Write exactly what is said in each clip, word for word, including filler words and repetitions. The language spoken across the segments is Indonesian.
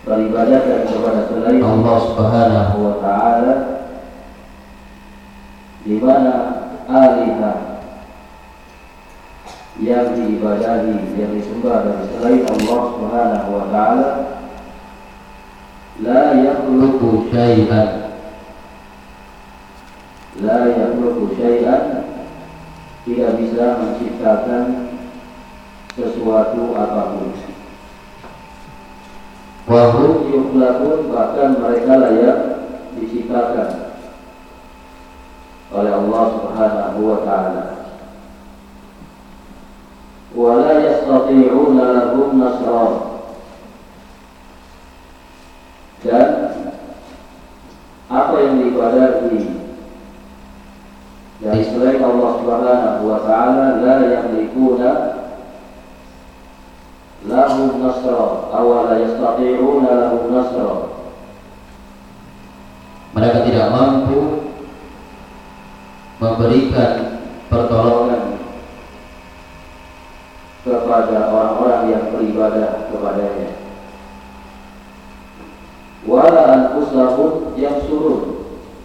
peribadatan kepada selain Allah Subhanahu wa taala, di mana alihah yang diibadahi, yang disembah dari selain Allah Subhanahu wa taala, la yakhluqu syai'an la yakhluqu syai'an tidak bisa menciptakan sesuatu apapun. Wa hum yukhlaqun, bahkan mereka layak diciptakan oleh Allah Subhanahu wa taala. Wa la yastati'una lahum nasra, dan apa yang diibadahi dari selain Allah Subhanahu wa taala, la yamlikuna lahum nasra aw la yastati'una lahum nasra, mereka tidak mampu memberikan pertolongan kepada orang-orang yang beribadah kepadanya. Wala anfusahum yansurun,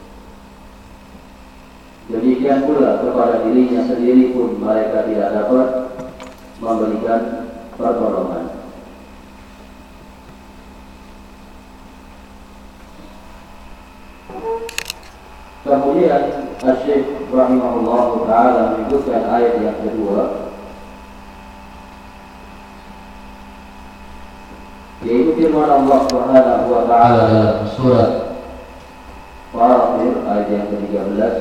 demikian pula kepada dirinya sendiri pun mereka tidak dapat memberikan pertolongan. Kemudian Asy-Syaikh rahimahullah taala menyebutkan ayat yang kedua, yaitu firman Allah Subhanahu wa taala dalam surat Fatir ayat yang ketiga belas.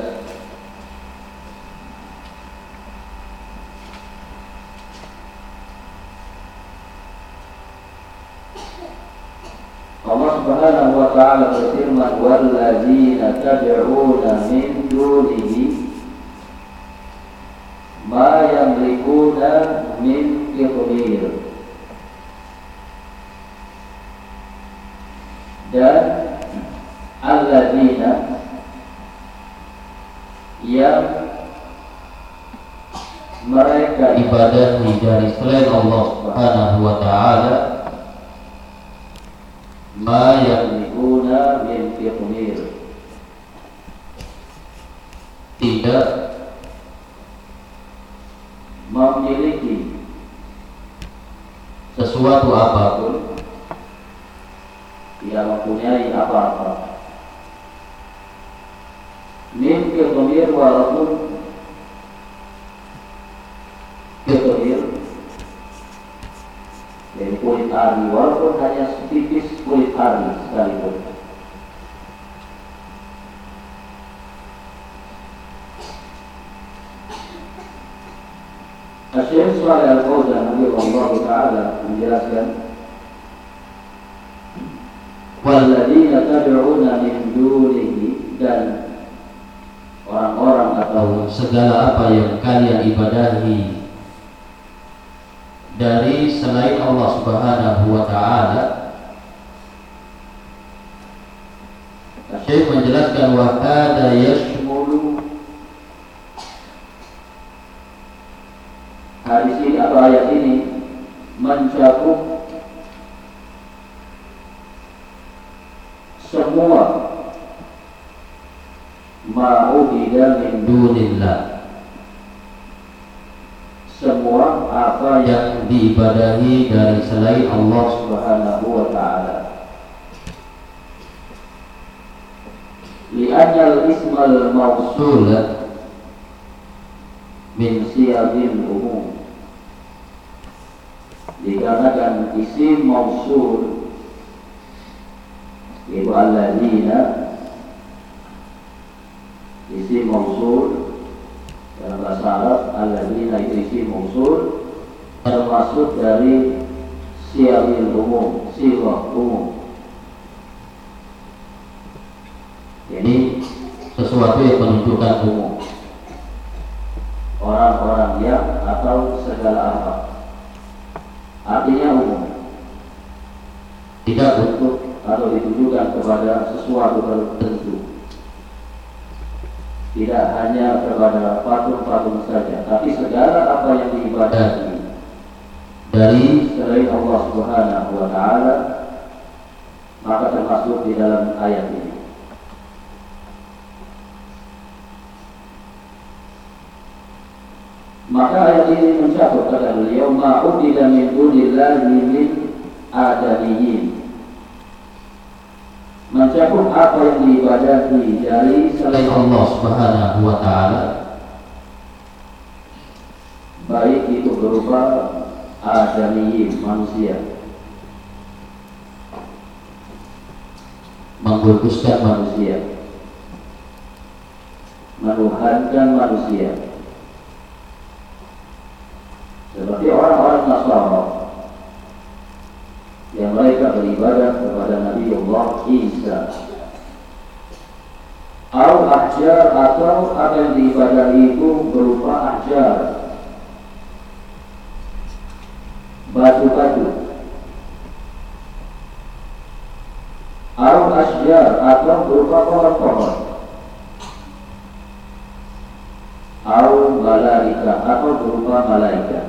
Allah Subhanahu wa taala berfirman, walladzina tad'una min dunihi ma yamlikuna min qitmir, dan alladzina yang mereka ibadahi dari selain Allah Subhanahu wa taala, ma yamlikuna min qitmir, tidak memiliki sesuatu apapun, tidak mempunyai apa-apa. Min qitmir, walaupun qitmir dari kulit ari, walaupun hanya setipis kulit ari sekalipun. Asy-Syaikh Shalih Al-Fauzan rahimahullah taala menjelaskan, walladzina tad'una min dunihi, dan orang-orang atau segala apa yang kalian ibadahi dari selain Allah Subhanahu wa taala. Syekh menjelaskan, wa kada yashmulu, hadis ini atau ayat ini mencakup semua ma'ubida min dunillah, semua apa yang diibadahi dari selain Allah Subhanahu wa taala. Li'anna al-ismal mawsul min siyagil umum, dikarenakan isim mausul yaitu alladzina, isim mausul dalam bahasa Arab, alladzina itu isim mausul, termasuk dari siyagil umum, sifat umum. Jadi sesuatu yang menunjukkan umum, orang-orang yang atau segala apa, artinya umum, tidak untuk atau ditujukan kepada sesuatu tertentu, tidak hanya kepada patung-patung saja, tapi segala apa yang diibadahi dari selain Allah Subhanahu wa taala, maka termasuk di dalam ayat ini. Maka ayat ini mencakup kata beliau ma'udida min dunillahi min adamiyyin, mencakup apa yang diibadahi dari selain Allah Subhanahu wa taala, baik itu berupa adamiyyin, manusia, mengkultuskan manusia, menuhankan manusia, seperti orang-orang Nasrani yang mereka beribadah kepada Nabi Allah Isa, al-ahjar, atau apa yang diibadahi itu berupa ahjar, batu-batu, al-asjar, atau berupa pohon-pohon, al-malaika, atau berupa malaikat,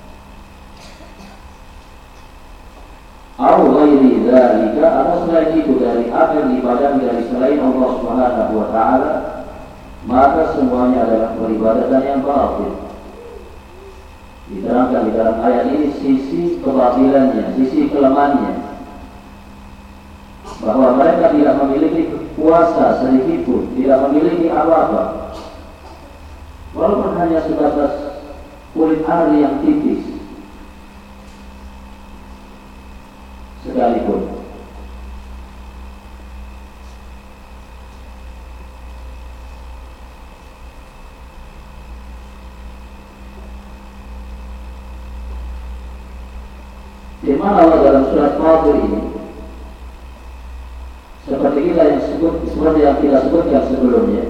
atau ghairi dzalika, atau selain itu dari apa yang diibadahi dari selain Allah Subhanahu wa taala, maka semuanya adalah peribadatan yang batil. Diterangkan di dalam ayat ini sisi kebatilannya, sisi kelemahannya, bahwa mereka tidak memiliki kuasa sedikitpun, tidak memiliki apa-apa, walaupun hanya sebatas kulit ari yang tipis sekalipun. Firman Allah dalam surat Fatir ini, seperti kita yang sebut, seperti yang kita sebutkan sebelumnya,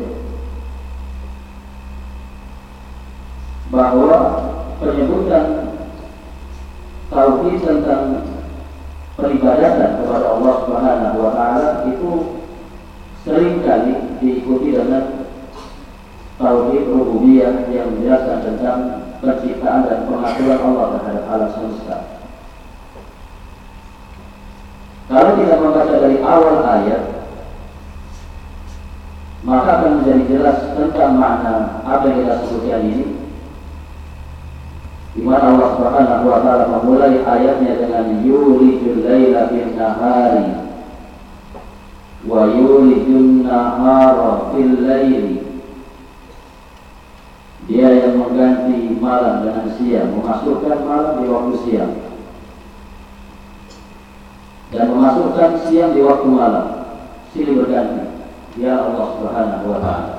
bahwa penyebutan tauhid tentang peribadatan kepada Allah Subhanahu wa taala itu seringkali diikuti dengan tauhid rububiyah yang menjelaskan tentang penciptaan dan pengaturan Allah terhadap alam semesta. Kalau kita membaca dari awal ayat, maka akan menjadi jelas tentang makna apa yang kita sebutkan ini, di mana Allah Subhanahu wa taala memulai ayatnya dengan yulijul laila bin nahari wa yulijun nahara fil laili. Dia yang mengganti malam dengan siang, memasukkan malam di waktu siang dan memasukkan siang di waktu malam, silih berganti. Ya Allah Subhanahu wa taala.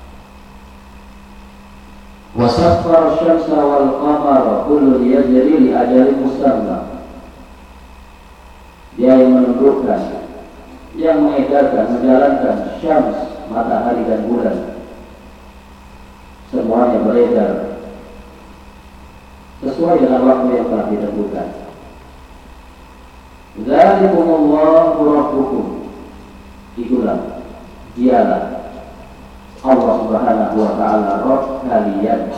Wa sakhkhara asy-syamsa wal qamara kullun yajri li ajalin musamma. Dia yang menundukkan, yang mengedarkan, menjalankan syams, matahari dan bulan, semuanya beredar sesuai dengan waktu yang telah ditentukan. Dzalikumullahu rabbukum, itulah, dialah Allah Subhanahu wa taala Rabb kalian.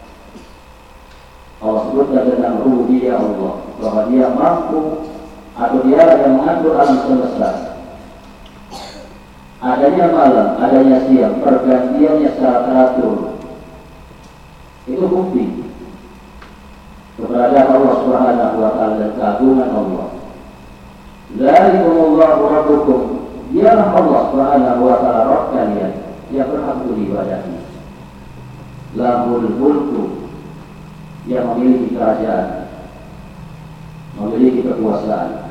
Allah sebutkan tentang rububiyah Allah, bahwa dia mampu atau dialah yang mengatur alam semesta. Adanya malam, adanya siang, pergantiannya secara teratur, itu bukti keberadaan Allah Subhanahu wa taala dan keagungan Allah. Dzalikumullahu rabbukum, dialah Allah Subhanahu wa taala Rabb kalian yang berhak diibadahi. Lahul mulku, yang memiliki kerajaan, memiliki kekuasaan.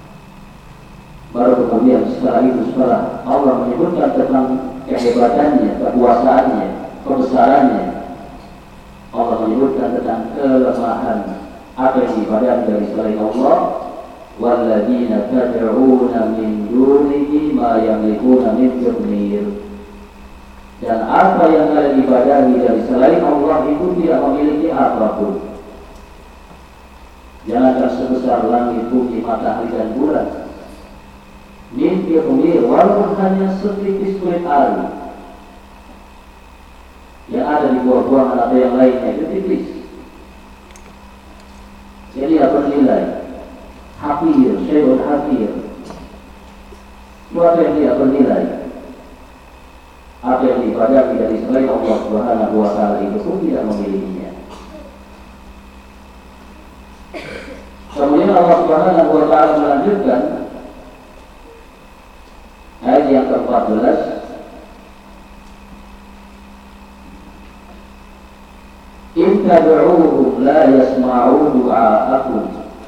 Baru kemudian setelah itu, setelah Allah menyebutkan tentang kehebatannya, kekuasaannya, kebesarannya, Allah menyebutkan tentang kelemahan apa yang diibadahi dari selain Allah. Walladzina tad'una min dunihi ma yamlikuna min qitmir. Dan apa yang kalian ibadahi dari selain Allah itu tidak memiliki apapun. Jangankan sebesar langit, bumi, matahari dan bulan. Min qitmir, walaupun hanya setipis kulit ari yang ada di buah-buahan atau yang lainnya, itu tipis. Jadi apa nilai? Hafir, syai'un hafir. Suatu yang tidak bernilai, apa yang diibadahi dari selain Allah Subhanahu wa Ta'ala itu pun tidak memilikinya. Kemudian Allah Subhanahu wa Ta'ala melanjutkan ayat yang keempat belas, in tad'uuhum la yasma'u du'aakum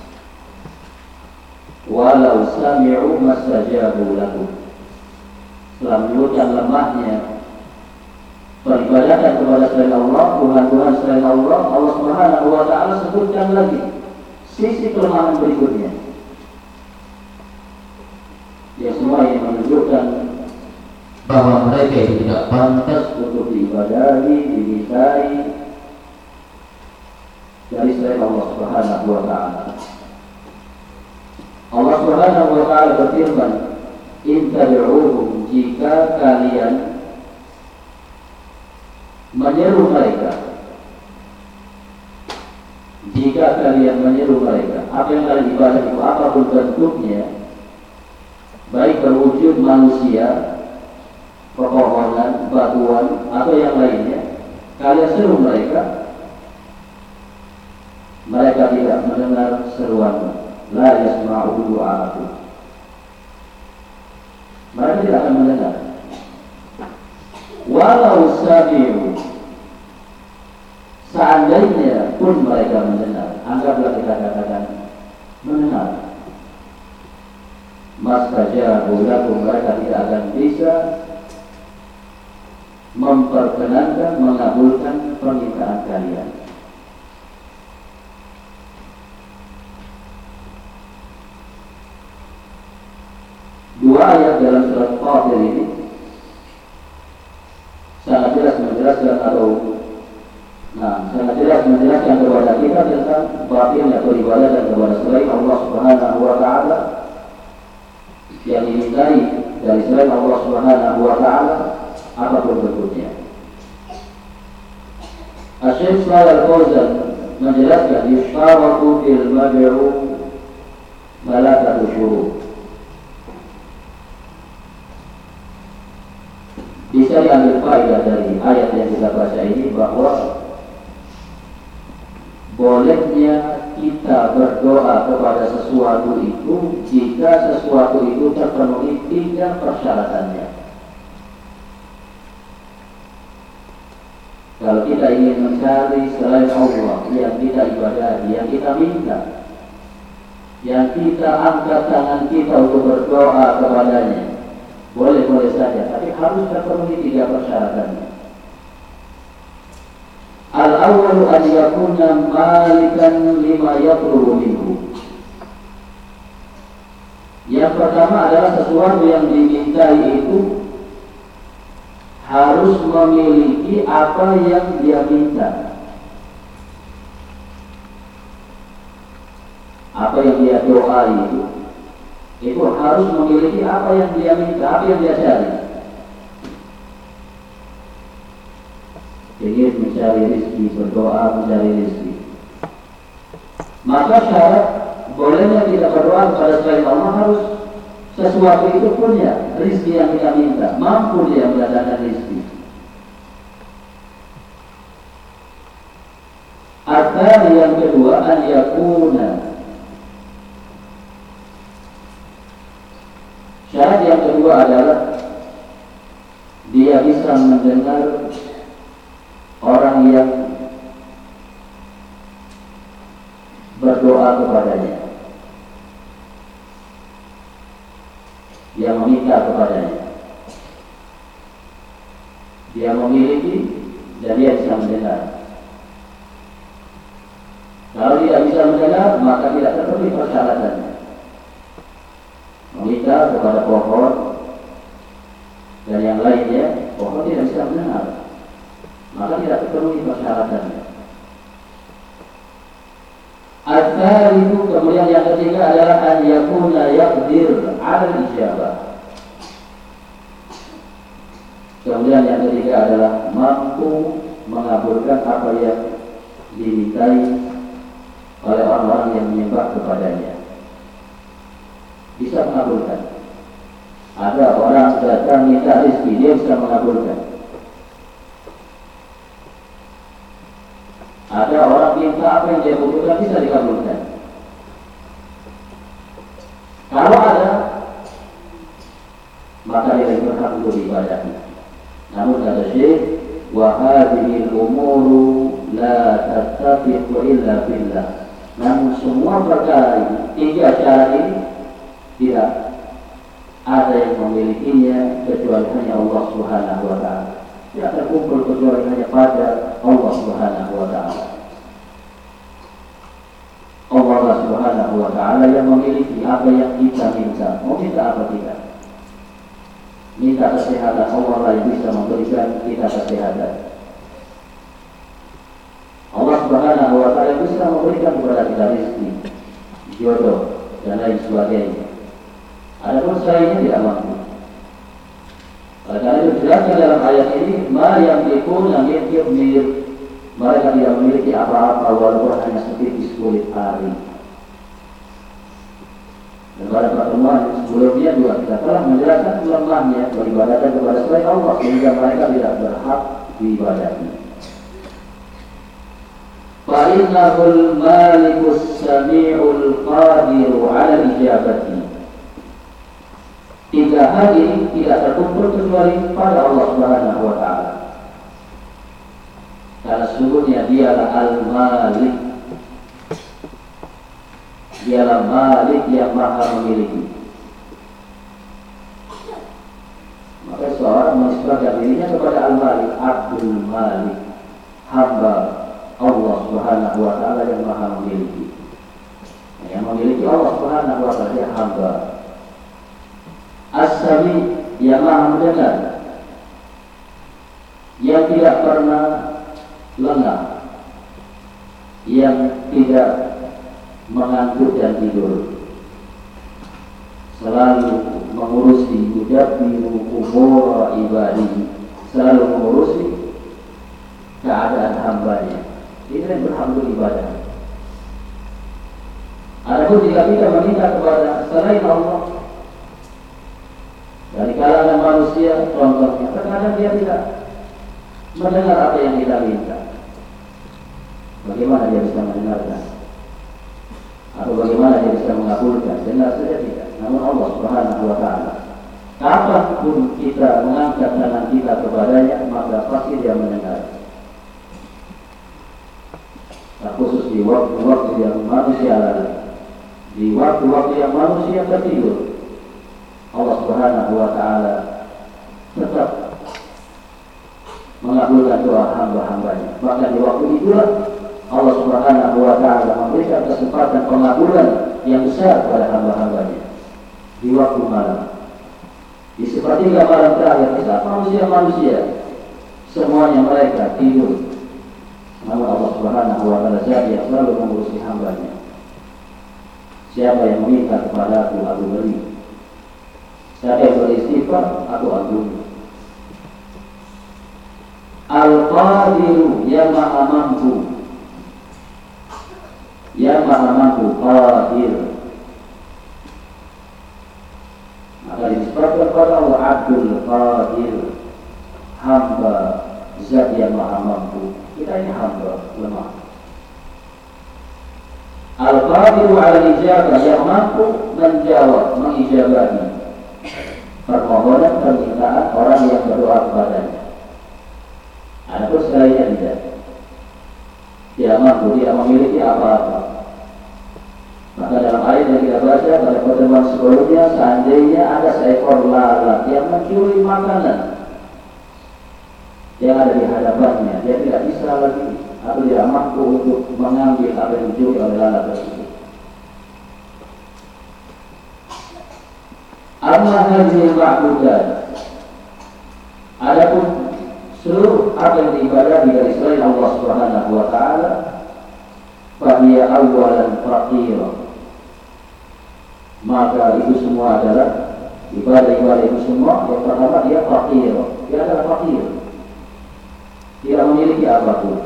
walau sami'u mastajabu lakum. Setelah menyebutkan lemahnya peribadatan kepada selain Allah, Tuhan-Tuhan selain Allah, Allah Subhanahu wa Ta'ala sebutkan lagi sisi kelemahan berikutnya, yang semua yang menunjukkan bahwa mereka itu tidak pantas untuk diibadahi, dimintai dari selain Allah Subhanahu wa Ta'ala. Allah Subhanahu wa Ta'ala berfirman, in tad'uuhum, jika kalian menyeru mereka, jika kalian menyeru mereka, apa yang kalian ibadah itu apapun bentuknya, baik berwujud manusia, pepohonan, batuan, atau yang lainnya, kalian seru mereka, mereka tidak mendengar seruanmu. La yasma'u du'aakum, mereka tidak akan mendengar. Walau sami'u, seandainya pun mereka mendengar, anggaplah kita katakan mendengar, mastajabu lakum, mereka tidak akan bisa memperkenankan, mengabulkan permintaan kalian. Dua ayat dalam surat Fatir ini sangat jelas menjelaskan atau nah, sangat jelas menjelaskan kepada kita tentang batinnya peribadatan kepada selain Allah Subhanahu wa Ta'ala, yang dimintai dari selain Allah Subhanahu wa Ta'ala apapun bentuknya. Asy-Syaikh Shalih Al-Fauzan menjelaskan yusharatu fil mad'u malakatu syurur. Bisa diambil faedah dari ayat yang kita baca ini bahwa bolehnya kita berdoa kepada sesuatu itu jika sesuatu itu terpenuhi tiga persyaratannya. Kalau kita ingin mencari selain Allah yang kita ibadahi, yang kita minta, yang kita angkat tangan kita untuk berdoa kepadanya, boleh-boleh saja, tapi harus terpenuhi tiga persyaratannya. Al-awwalu an yakuna malikan lima yatlubu minhu. Yang pertama adalah sesuatu yang dimintai itu harus memiliki apa yang dia minta, apa yang dia doai itu itu harus memiliki apa yang dia minta, apa yang dia cari. Ingin mencari rezeki, berdoa mencari rezeki, maka syarat bolehnya kita berdoa kepada selain Allah harus sesuatu itu punya rezeki yang kita minta, mampu dia mendatangkan rezeki. Atau yang kedua, an yakuna, syarat yang kedua adalah dia bisa mendengar orang yang berdoa kepadanya, yang meminta kepadanya. Dia memiliki dan dia bisa mendengar. Kalau tidak bisa mendengar, maka tidak terpenuhi persyaratannya. Meminta kepada pohon dan yang lainnya, pohon tidak bisa mendengar, maka tidak terpenuhi persyaratannya. Asal itu kemudian yang ketiga adalah an yakuna yaqdir al ijabah. Kemudian yang ketiga adalah mampu mengabulkan apa yang dimintai oleh orang-orang yang menyembah kepadanya. Bisa mengabulkan. Ada orang datang minta rezeki, dia bisa mengabulkan. Ada orang minta apa yang dia butuhkan, bisa dikabulkan. Kalau ada, maka dia berhak untuk diibadahi. Namun kata Syekh, wa hadhil umuru la tattafiqu illa billah. Namun semua perkara ini, tiga syarat ini tidak ada yang memilikinya kecuali hanya Allah Subhanahu wa taala. Tidak terkumpul kecuali hanya pada Allah Subhanahu wa taala. Allah Subhanahu wa taala yang memiliki apa yang kita minta. Mau minta apa tidak? Minta kesehatan, Allah lah yang bisa memberikan kita kesehatan. Allah Subhanahu wa taala bisa memberikan kepada kita rezeki, jodoh dan lain sebagainya. Adapun selainnya tidak mampu. Oleh karena itu jelaskan dalam ayat ini, ma yang yamlikuna min qitmir, mereka tidak memiliki apa-apa walaupun hanya setipis kulit ari. Dan pada pertemuan sebelumnya juga kita telah menjelaskan lemahnya peribadatan kepada selain Allah sehingga mereka tidak berhak diibadahi. Fa'innahul malikus sami'ul qadiru 'ala ijabati. Tiga hal ini tidak terkumpul kecuali pada Allah Subhanahu wa taala. Karena sesungguhnya dialah al-malik. Dialah malik yang maha memiliki. Maka seorang menisbahkan dirinya kepada al-malik, Abdul Malik, hamba Allah Subhanahu wa taala yang maha memiliki. Yang memiliki Allah Subhanahu wa taala dia hamba. As-Sami, yang maha mendengar, yang tidak pernah lengah, yang tidak mengantuk dan tidur, selalu mengurusi yudabbiru umur ibadihi, selalu mengurusi keadaan hambanya. Ini yang berhak beribadah. Adapun jika kita meminta kepada selain Allah dari kalangan manusia, contohnya terkadang dia tidak mendengar apa yang kita minta. Bagaimana dia bisa mendengarkan? Atau bagaimana dia bisa mengabulkan? Dengar saja tidak. Namun Allah Subhanahu wa taala, kapanpun kita mengangkat tangan kita kepadanya, maka pasti dia mendengar. Nah, khusus di waktu-waktu yang manusia lalai, di waktu-waktu yang manusia tertidur, Allah Subhanahu wa taala tetap mengabulkan doa hamba-hambanya. Bahkan di waktu itulah Allah Subhanahu wa taala memberikan kesempatan pengabulan yang besar pada hamba-hambanya di waktu malam. Di sepertiga malam terakhir, di saat manusia-manusia semuanya mereka tidur, namun Allah Subhanahu wa taala zat yang selalu mengurusi hambanya. Siapa yang meminta kepada aku, aku beri. Siapa yang beristighfar, aku ampuni. Al-Qadiru, yang maha mampu, yang maha mampu, Qadir. Maka disebutkan kepada Allah Abdul Qadir, hamba zat yang maha mampu. Kita ini hamba lemah. Al-Qadiru ala ijabah, yang mampu menjawab, mengijabahi permohonan permintaan orang yang berdoa kepadanya. Adapun selainnya tidak. Tidak mampu, tidak memiliki apa-apa. Maka dalam ayat yang kita baca pada pertemuan sebelumnya, seandainya ada seekor lalat yang mencuri makanan yang ada di hadapannya, dia tidak bisa lagi atau tidak mampu untuk mengambil apa yang dicuri oleh lalat tersebut. Amma hadhil ma'budat, adapun seluruh apa yang diibadahi dari selain Allah Subhanahu wa taala, fa hiya awwalan faqir, maka itu semua adalah ibadah-ibadah itu semua. Yang pertama dia faqir, dia adalah faqir, tidak memiliki apapun.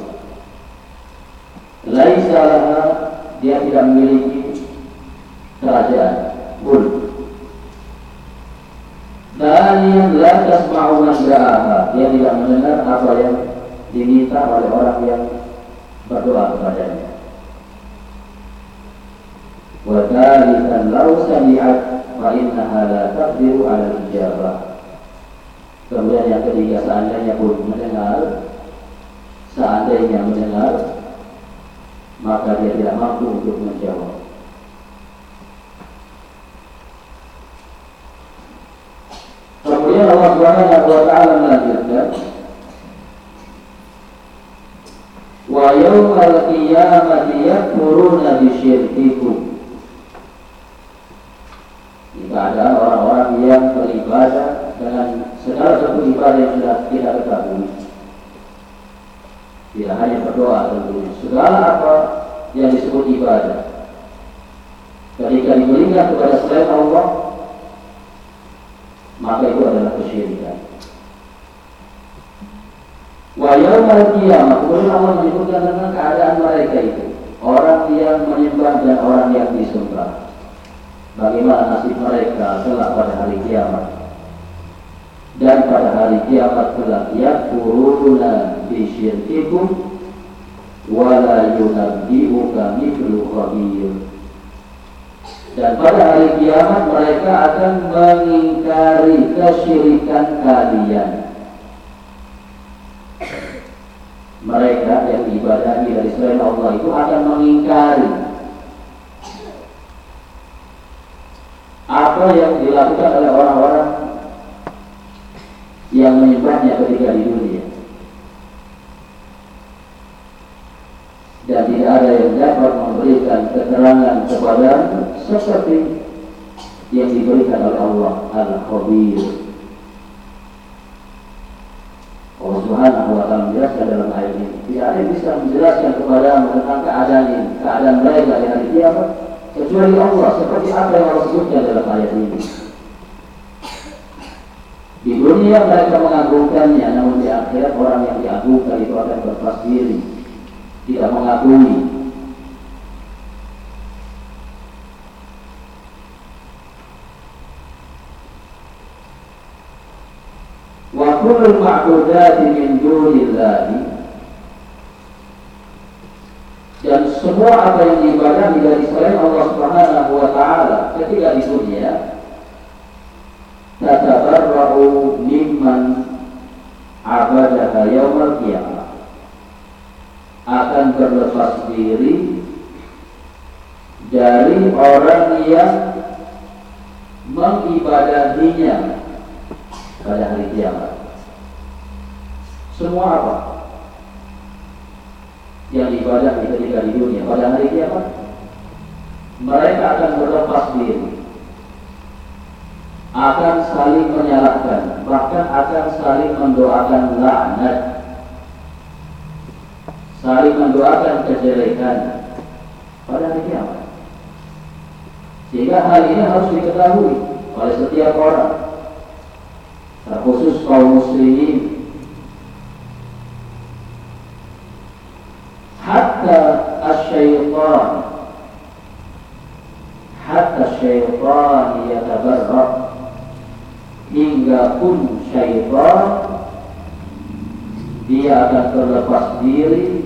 Laisa laha, dia tidak memiliki kerajaan, mulk. Tsaniyan la tasma'u man da'aha, dia tidak mendengar apa yang diminta oleh orang yang berdoa kepadanya. Wa tsalitsan law sami'at fa innaha la taqdiru 'ala al-ijabah. Kemudian yang ketiga, seandainya pun mendengar, seandainya mendengar, maka dia tidak mampu untuk menjawab. Kemudian Allah Subhanahu wa taala melanjutkan, wa yaumal qiyamati yakfuruna bisyirkikum. Di keadaan orang-orang yang beribadah dengan segala bentuk ibadah yang sudah kita ketahui, tidak hanya berdoa tentunya, segala apa yang disebut ibadah, ketika diberikan kepada selain Allah, maka itu adalah kesyirikan. Wa yaumal qiyamah, kemudian Allah menyebutkan tentang keadaan mereka itu, orang yang menyembah dan orang yang disembah. Bagaimana nasib mereka kelak pada hari kiamat. Dan pada hari kiamat kelak yakfuruna bisyirkikum wa la yunabbi'uka mithlu khabir. Dan pada hari kiamat mereka akan mengingkari kesyirikan kalian. Mereka yang diibadahi dari selain Allah itu akan mengingkari apa yang dilakukan oleh orang-orang yang menyembahnya ketika di dunia. Dan tidak ada yang dapat memberikan keterangan kepadamu seperti yang diberikan oleh Allah Al-Khabir. Allah Subhanahu wa taala menjelaskan dalam ayat ini, tidak ada yang bisa menjelaskan kepadamu tentang keadaan ini, keadaan mereka di hari kiamat, kecuali Allah, seperti apa yang Allah sebutkan dalam ayat ini. Di dunia mereka mengagungkannya, namun di akhirat orang yang diagungkan itu akan berlepas diri, tidak mengakui. Wa kullul ma'budati min dunillahi, dan semua apa yang diibadahi dari selain Allah Subhanahu wa taala ketika di dunia, tatabarra'u mimman abadaha yaumal qiyamah, akan berlepas diri dari orang yang mengibadahinya pada hari kiamat. Semua apa yang diibadahi ketika di dunia, pada hari kiamat mereka akan berlepas diri, akan saling menyalahkan, bahkan akan saling mendoakan laknat, saling mendoakan kejelekan pada hari kiamat. Sehingga hal ini harus diketahui oleh setiap orang, terkhusus kaum muslimin. Hatta asy-syaitan hatta syaitan yatabarra, hingga pun syaitan dia akan terlepas diri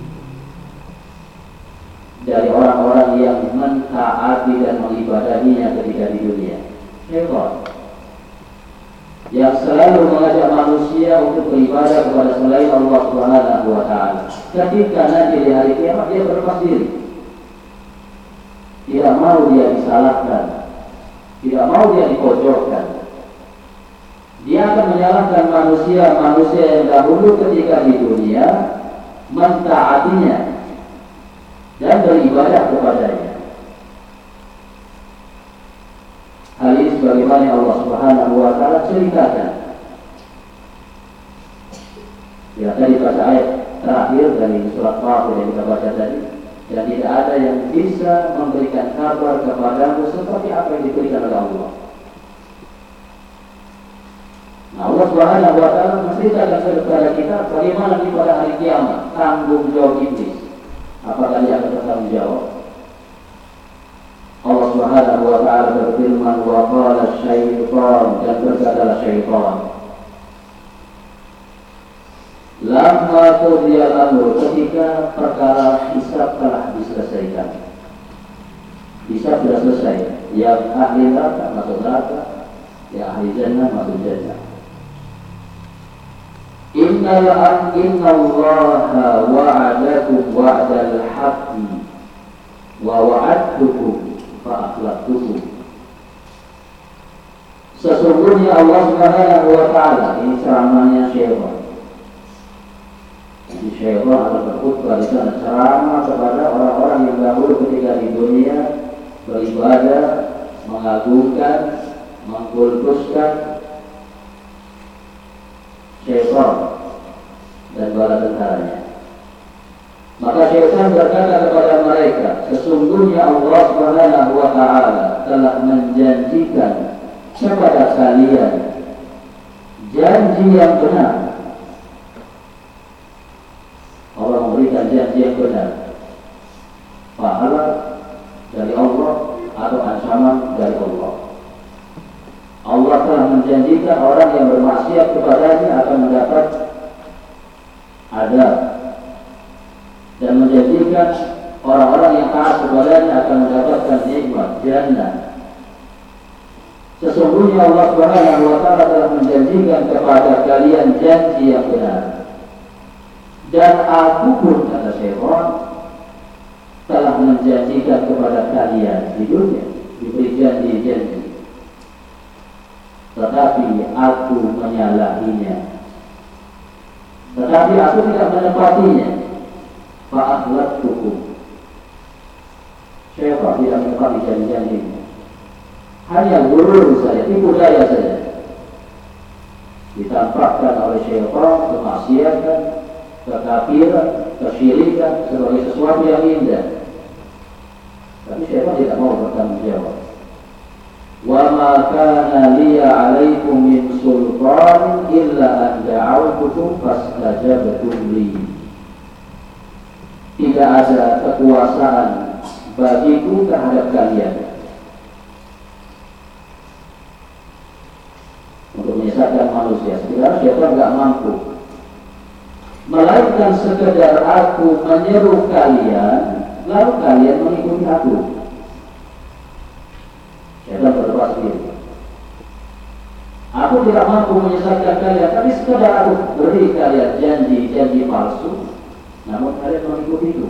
dari orang-orang yang mentaati dan mengibadahinya ketika di dunia. Syaitan yang selalu mengajak manusia untuk beribadah kepada selain Allah Subhanahu wa taala, ketika nanti di hari kiamat dia berlepas diri, tidak mau dia disalahkan, tidak mau dia dipojokkan. Dia akan menyalahkan manusia-manusia yang dahulu ketika di dunia mentaatinya dan beribadah kepadanya. Hal ini sebagaimana Allah Subhanahu wa taala ceritakan. Ya, tadi pada ayat terakhir dari surat Fatir yang kita baca tadi, dan tidak ada yang bisa memberikan kabar kepadamu seperti apa yang diberikan oleh Allah. Nah, Allah Subhanahu wa taala menceritakan kepada kita bagaimana di pada hari kiamat tanggung jawab iblis. Apakah dia akan bertanggung jawab? Allah Subhanahu wa taala berfirman, wa qala syaitan, dan berkatalah syaitan, lamma qudiyal amr, ketika perkara hisab telah diselesaikan. Hisab sudah selesai, yang ahli neraka masuk neraka, yang ahli jannah masuk jannah. Innal innallaha wa'adakum wa'dal haqqi wa wa'adtukum fa akhlaftukum. Sesungguhnya Allah Subhanahu wa taala, ini ceramahnya syaitan. Jadi syaitan akan berkhutbah di sana, ceramah kepada orang-orang yang dahulu ketika di dunia beribadah, mengagungkan, mengkultuskan syaitan dan bala tentaranya. Maka syaitan berkata kepada mereka, sesungguhnya Allah Subhanahu wa taala telah menjanjikan kepada kalian janji yang benar. Allah memberikan janji yang benar, pahala dari Allah atau ancaman dari Allah. Allah telah menjanjikan orang yang bermaksiat kepadanya akan mendapat adab, dan menjanjikan orang-orang yang taat kepadanya akan mendapatkan nikmat jannah. Sesungguhnya Allah Subhanahu wa taala telah menjanjikan kepada kalian janji yang benar. Dan aku pun, kata syaitan, telah menjanjikan kepada kalian di dunia, diberi janji-janji, tetapi aku menyalahinya, tetapi aku tidak menepatinya. Fa'akhlaftukum, syaitan tidak menepati janji-janjinya, hanya gurur saja, tipu daya saja, ditampakkan oleh syaitan kemaksiatan, kekafiran, kesyirikan sebagai sesuatu yang indah. Tapi syaitan tidak mau bertanggung jawab. Wa ma kana liya 'alaikum min sultanin illa an da'awtukum fastajabtum li. Tidak ada kekuasaan bagiku terhadap kalian untuk menyesatkan manusia. Sebenarnya syaitan tidak mampu, melainkan sekedar aku menyeru kalian, lalu kalian mengikuti aku. Syaitan berlepas diri. Aku tidak mampu menyesatkan kalian, tapi sekedar aku beri kalian janji-janji palsu, namun kalian mengikuti itu.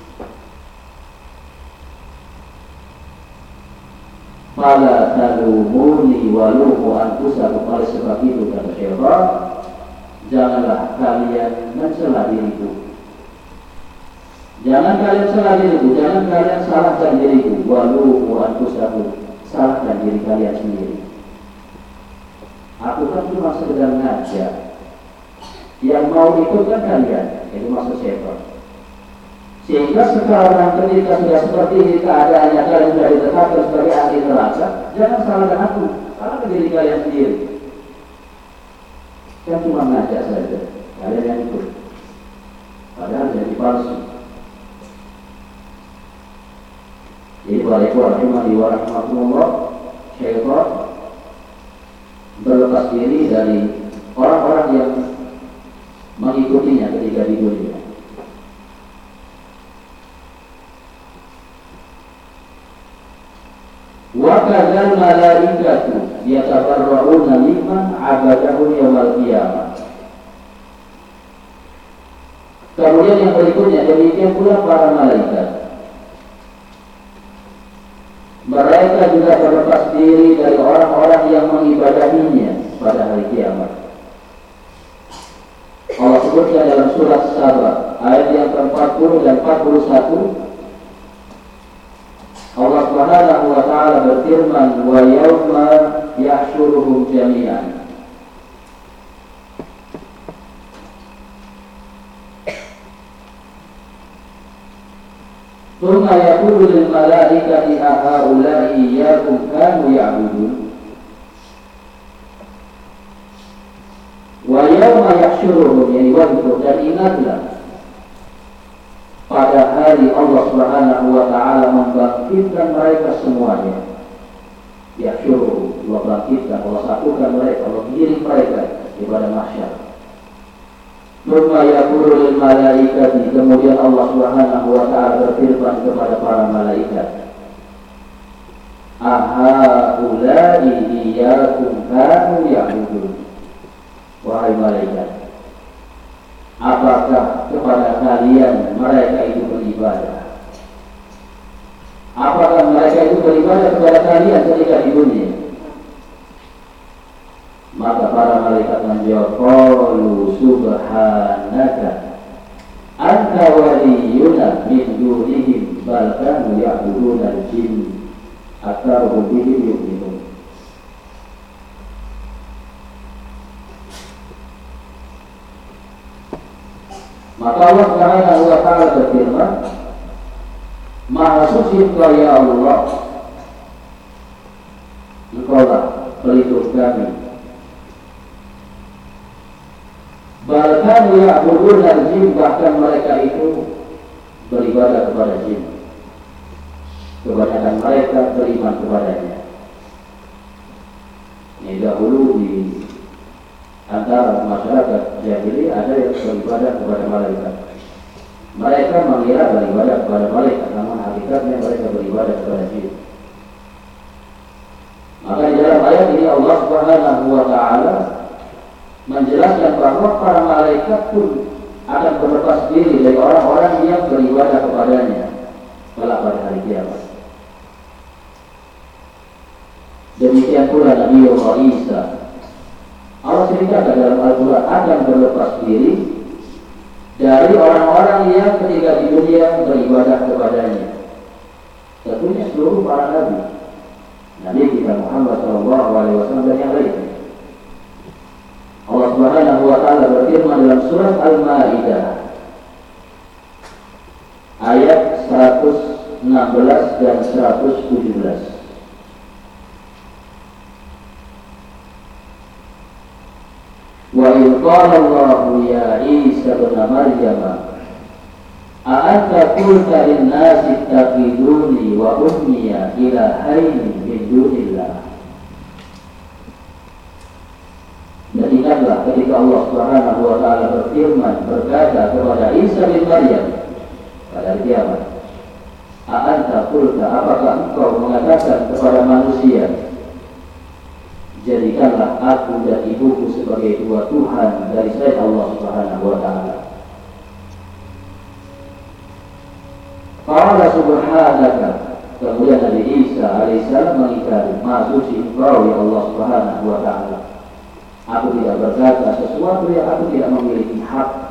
Fala talumuni walumu anfusakum, oleh sebab itu kata syaitan, janganlah kalian mencela diriku. Jangan kalian cela diriku, jangan kalian salahkan diriku. Walumu anfusakum, salahkan diri kalian sendiri. Aku kan cuma sekedar ngajak, yang mau ikut kan kalian, itu maksud syaitan. Sehingga sekarang ketika sudah seperti ini keadaannya, kalian sudah ditetapkan sebagai ahli neraka, jangan salahkan aku, salahkan diri kalian sendiri. Kan cuma ngajak saja, kalian yang ikut, padahal jadi palsu. Jadi waalaikumsalam warahmatullahi, syaitan berlepas diri dari orang-orang yang mengikutinya ketika di dunia. Wa kadzal malaikatu yatabarra'una liman 'abadahu yaumil qiyamah. Kemudian yang berikutnya, demikian pula para malaikat, mereka juga berlepas diri dari orang-orang yang mengibadahinya pada hari kiamat. Allah sebutkan dalam surat Saba ayat yang keempat puluh dan empat puluh satu. Allah Subhanahu wa taala berfirman, wa yauma yahsyuruhum jami'an. Tsumma yaqulu lil malaikati a haula'i iyyakum kanu ya'budun. Wa yauma yahsyuruhum, yani wadkur, dan ingatlah pada hari Allah Subhanahu wa taala membangkitkan mereka semuanya. Ya syuruh, Allah bangkitkan, Allah satukan mereka, Allah giring mereka kepada mahsyar. Thumma yaqulu lil malaikati, kemudian Allah Subhanahu wa taala berfirman kepada para malaikat, aha ulai iyyakum kanu ya'budun. Wahai malaikat, apakah kepada kalian mereka itu beribadah? Apakah mereka itu beribadah kepada kalian ketika di dunia? Maka para malaikat menjawab, qalu subhanaka anta waliyuna min dunihim bal kanu ya'buduna al-jinn aktsaruhum bihim yu'minun. Maka Allah Subhanahu wa taala berfirman, Maha suci Engkau ya Allah, Engkau lah pelindung kami. Bahkan ya'budun al-jin, bahkan mereka itu beribadah kepada jin. Kebanyakan mereka beriman kepadanya. Ini dahulu di antara masyarakat jahili ada yang beribadah kepada malaikat. Mereka mengira beribadah kepada malaikat, namun hakikatnya mereka beribadah kepada jin. Maka di dalam ayat ini Allah Subhanahu wa taala menjelaskan bahwa para malaikat pun akan berlepas diri dari orang-orang yang beribadah kepadanya kelak pada hari kiamat. Demikian pula Nabi Allah Isa, Allah ceritakan dalam Al-Quran, akan berlepas diri dari orang-orang yang ketika di dunia beribadah kepadanya. Tentunya seluruh para nabi, Nabi kita Muhammad shallallahu alaihi wasallam dan yang lainnya. Allah Subhanahu wa taala berfirman dalam surat Al-Maidah ayat seratus enam belas dan seratus tujuh belas. Wa idh qala Allahu ya Isa ibn Maryam a anta qulta lin-nasi ittakhiduni wa ummiya ilahaini min dunillah. Dan ingatlah ketika Allah Subhanahu wa taala berfirman, berkata kepada Isa bin Maryam pada hari kiamat, a anta qulta, apakah engkau mengatakan kepada manusia, jadikanlah aku dan ibuku sebagai dua Tuhan dari selain Allah Subhanahu wa taala. Qala subhanaka, kemudian Nabi Isa alaihissalam mengingkari, maha suci Engkau ya Allah Subhanahu wa taala. Aku tidak berkata sesuatu yang aku tidak memiliki hak.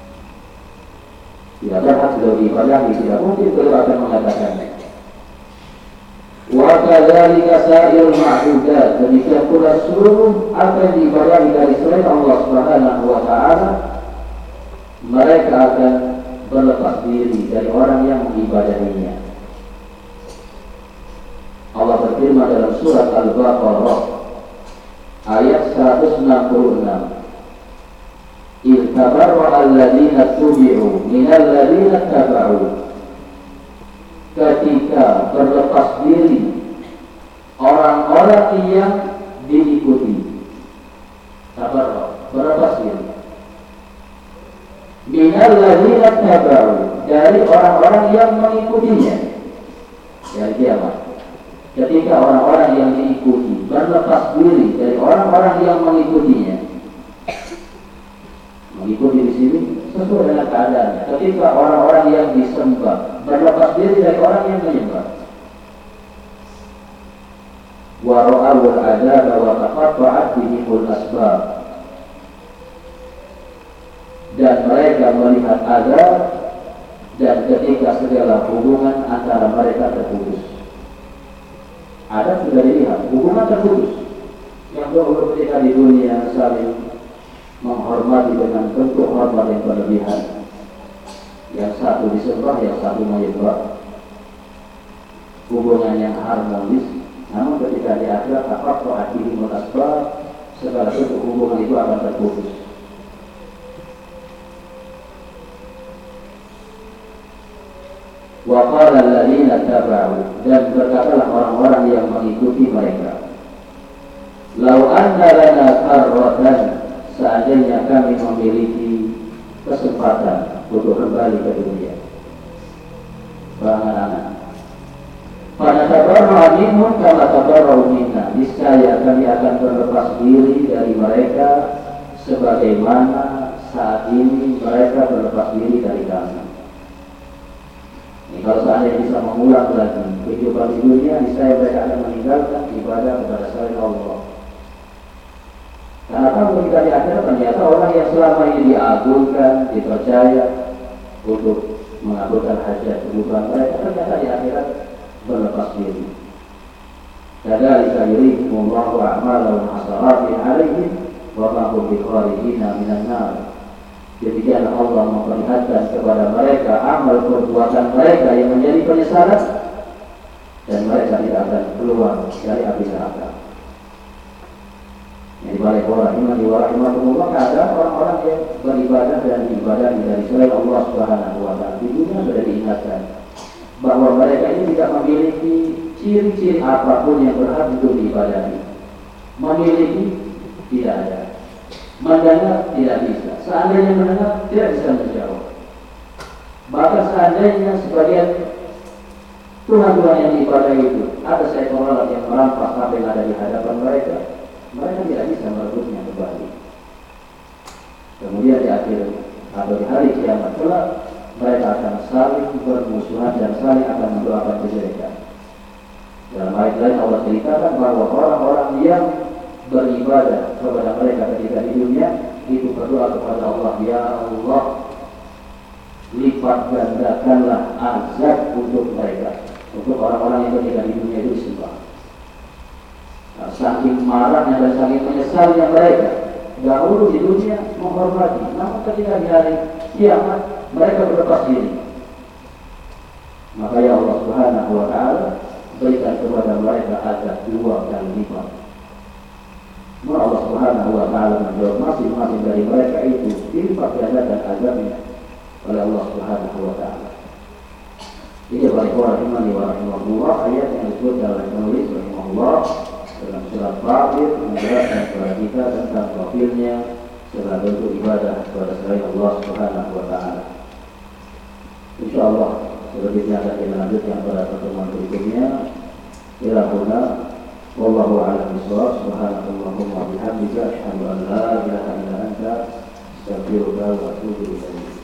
Tidak berhak beliau diibadahi, tidak mungkin beliau akan mengatakannya. Wa kadzalika sa'irul ma'budat, demikian pula seluruh apa yang diibadahi dari selain Allah Subhanahu wa taala, mereka akan berlepas diri dari orang yang mengibadahinya. Allah berfirman dalam surat Al-Baqarah ayat seratus enam puluh enam, idh tabarra'a alladziina tubi'u minal ladziina taba'u, ketika berlepas diri orang-orang yang diikuti. Tabarra', berlepas diri, minal ladziina taba'u, dari orang-orang yang mengikutinya. Dari kiamat, ketika orang-orang yang diikuti berlepas diri dari orang-orang yang mengikutinya. Mengikuti di sini sesuai dengan keadaannya. Ketika orang-orang yang disembah berlepas diri dari orang yang menyembah. Wa ra'awul adzaba wa taqatta'at bihimul asbab, dan mereka melihat azab, dan ketika segala hubungan antara mereka terputus. Ada sudah dilihat hubungan terputus. Yang dahulu ketika di dunia saling menghormati dengan bentuk hormat yang berlebihan, yang satu disembah, yang satu menyembah, hubungan yang harmonis. Namun ketika di akhirat taqatta'at bihimul asbab, segala bentuk hubungan itu akan terputus. Wa qala alladziina taba'u, dan berkatalah orang-orang yang mengikuti mereka, lau anna lana karratan, seandainya kami memiliki kesempatan untuk kembali ke dunia. Anak-anak, pada tabarra minhum kama tabarra minna, niscaya kami akan berlepas diri dari mereka sebagaimana saat ini mereka berlepas diri dari kami. Ini kalau seandainya bisa mengulang lagi kehidupan di dunia, niscaya mereka akan meninggalkan ibadah kepada selain Allah. Karena kalau kita di akhirat, ternyata orang yang selama ini diagungkan, dipercaya untuk mengabulkan hajat kebutuhan mereka, ternyata di akhirat berlepas diri. Kadzalika yurihimullahu a'malahum hasaratin 'alaihim wa ma hum bikharijina minan nar. Demikian Allah memperlihatkan kepada mereka amal perbuatan mereka yang menjadi penyesalan, dan mereka tidak akan keluar dari api neraka. Jadi balik warahimani warahimahumullah, ada orang-orang yang beribadah dan ibadah dari selain Allah Subhanahu wa ta'ala. Di dunia sudah diingatkan bahwa mereka ini tidak memiliki ciri-ciri apapun yang berhak untuk diibadahi. Memiliki tidak ada, mendengar tidak bisa. Seandainya mendengar tidak bisa menjawab. Bahkan seandainya sebagian Tuhan-Tuhan yang diibadahi itu ada seekor lalat yang merampas apa yang ada di hadapan mereka, mereka tidak bisa merebutnya kembali. Kemudian di akhir atau di hari kiamat kelak, mereka akan saling bermusuhan dan saling akan mendoakan kejelekan. Dalam ayat lain Allah ceritakan bahwa orang-orang yang beribadah kepada mereka ketika di dunia itu berdoa kepada Allah, ya Allah, lipat gandakanlah azab untuk mereka, untuk orang-orang yang ketika di dunia itu disembah. Nah, saking marahnya dan saking menyesalnya mereka dahulu di dunia menghormati, namun ketika di hari kiamat mereka berlepas diri. Maka ya Allah Subhanahu wa ta'ala berikan kepada mereka azab dua kali lipat. Maka Allah Subhanahu wa ta'ala menjawab, masing-masing dari mereka itu dilipat gandakan azabnya oleh Allah Subhanahu wa ta'ala. Ini balik warahimani warahimahullah, ayat yang disebut oleh penulis rahimahullah dalam surat Fatir, menjelaskan kepada kita tentang profilnya sebagai bentuk ibadah kepada selain Allah Subhanahu wa ta'ala. InsyaAllah selanjutnya akan kita lanjutkan pada pertemuan berikutnya. Ila huna wallahu a'lam bishawab. Subhanakallahumma wa bihamdika asyhadu an la ilaha illa anta astaghfiruka wa atubu ilaik.